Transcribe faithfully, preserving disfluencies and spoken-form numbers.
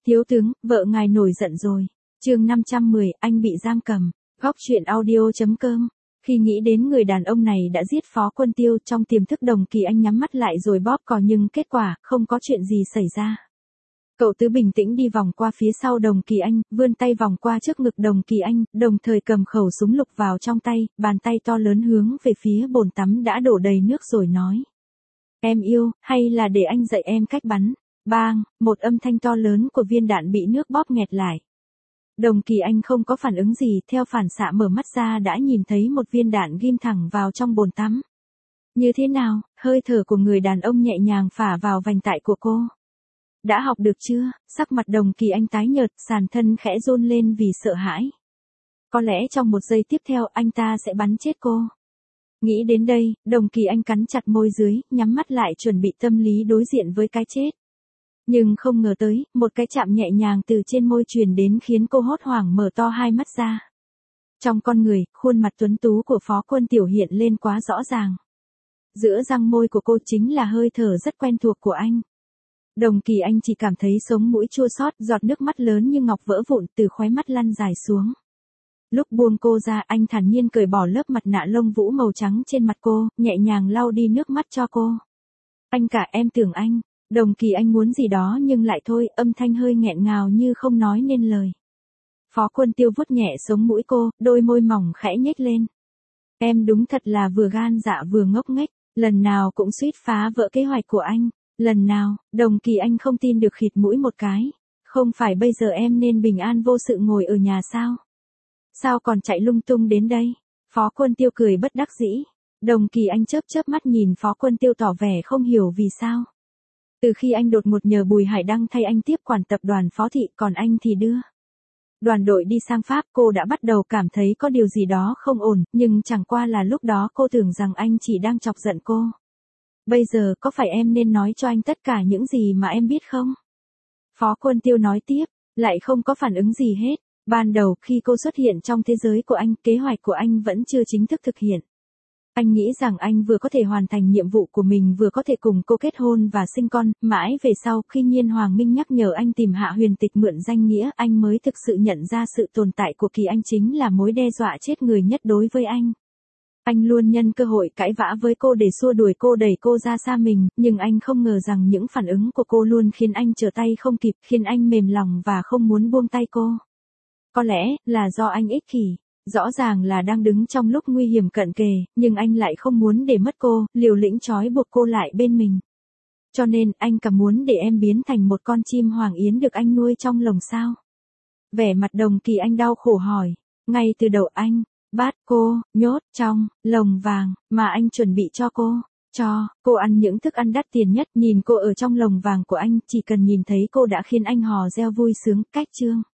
Thiếu tướng, vợ ngài nổi giận rồi. Chương năm trăm mười, anh bị giam cầm. Góc truyện audio.com. Khi nghĩ đến người đàn ông này đã giết Phó Quân Tiêu, trong tiềm thức Đồng Kỳ Anh nhắm mắt lại rồi bóp cò, nhưng kết quả, không có chuyện gì xảy ra. Cậu Tứ bình tĩnh đi vòng qua phía sau Đồng Kỳ Anh, vươn tay vòng qua trước ngực Đồng Kỳ Anh, đồng thời cầm khẩu súng lục vào trong tay, bàn tay to lớn hướng về phía bồn tắm đã đổ đầy nước rồi nói. Em yêu, hay là để anh dạy em cách bắn. Bang, một âm thanh to lớn của viên đạn bị nước bóp nghẹt lại. Đồng Kỳ Anh không có phản ứng gì, theo phản xạ mở mắt ra đã nhìn thấy một viên đạn ghim thẳng vào trong bồn tắm. Như thế nào, hơi thở của người đàn ông nhẹ nhàng phả vào vành tai của cô. Đã học được chưa? Sắc mặt Đồng Kỳ Anh tái nhợt, sàn thân khẽ run lên vì sợ hãi. Có lẽ trong một giây tiếp theo anh ta sẽ bắn chết cô. Nghĩ đến đây, Đồng Kỳ Anh cắn chặt môi dưới, nhắm mắt lại chuẩn bị tâm lý đối diện với cái chết. Nhưng không ngờ tới, một cái chạm nhẹ nhàng từ trên môi truyền đến khiến cô hốt hoảng mở to hai mắt ra. Trong con người, khuôn mặt tuấn tú của Phó Quân Tiểu hiện lên quá rõ ràng. Giữa răng môi của cô chính là hơi thở rất quen thuộc của anh. Đồng Kỳ Anh chỉ cảm thấy sống mũi chua xót, giọt nước mắt lớn như ngọc vỡ vụn từ khóe mắt lăn dài xuống. Lúc buông cô ra, anh thản nhiên cởi bỏ lớp mặt nạ lông vũ màu trắng trên mặt cô, nhẹ nhàng lau đi nước mắt cho cô. Anh cả, em tưởng anh. Đồng Kỳ Anh muốn gì đó nhưng lại thôi, âm thanh hơi nghẹn ngào như không nói nên lời. Phó Quân Tiêu vuốt nhẹ sống mũi cô, đôi môi mỏng khẽ nhếch lên. Em đúng thật là vừa gan dạ vừa ngốc nghếch, lần nào cũng suýt phá vỡ kế hoạch của anh. Lần nào, Đồng Kỳ Anh không tin được khịt mũi một cái. Không phải bây giờ em nên bình an vô sự ngồi ở nhà sao? Sao còn chạy lung tung đến đây? Phó Quân Tiêu cười bất đắc dĩ. Đồng Kỳ Anh chớp chớp mắt nhìn Phó Quân Tiêu tỏ vẻ không hiểu vì sao. Từ khi anh đột ngột nhờ Bùi Hải Đăng thay anh tiếp quản tập đoàn Phó Thị, còn anh thì đưa đoàn đội đi sang Pháp, cô đã bắt đầu cảm thấy có điều gì đó không ổn, nhưng chẳng qua là lúc đó cô tưởng rằng anh chỉ đang chọc giận cô. Bây giờ có phải em nên nói cho anh tất cả những gì mà em biết không? Phó Quân Tiêu nói tiếp, lại không có phản ứng gì hết. Ban đầu khi cô xuất hiện trong thế giới của anh, kế hoạch của anh vẫn chưa chính thức thực hiện. Anh nghĩ rằng anh vừa có thể hoàn thành nhiệm vụ của mình vừa có thể cùng cô kết hôn và sinh con, mãi về sau khi Nhiên Hoàng Minh nhắc nhở anh tìm Hạ Huyền Tịch mượn danh nghĩa, anh mới thực sự nhận ra sự tồn tại của Kỳ Anh chính là mối đe dọa chết người nhất đối với anh. Anh luôn nhân cơ hội cãi vã với cô để xua đuổi cô, đẩy cô ra xa mình, nhưng anh không ngờ rằng những phản ứng của cô luôn khiến anh trở tay không kịp, khiến anh mềm lòng và không muốn buông tay cô. Có lẽ là do anh ích kỷ. Rõ ràng là đang đứng trong lúc nguy hiểm cận kề, nhưng anh lại không muốn để mất cô, liều lĩnh trói buộc cô lại bên mình. Cho nên, anh cả muốn để em biến thành một con chim hoàng yến được anh nuôi trong lồng sao? Vẻ mặt Đồng Kỳ Anh đau khổ hỏi. Ngay từ đầu anh, bắt cô, nhốt trong lồng vàng, mà anh chuẩn bị cho cô. Cho cô ăn những thức ăn đắt tiền nhất, nhìn cô ở trong lồng vàng của anh, chỉ cần nhìn thấy cô đã khiến anh hò reo vui sướng, cách chương.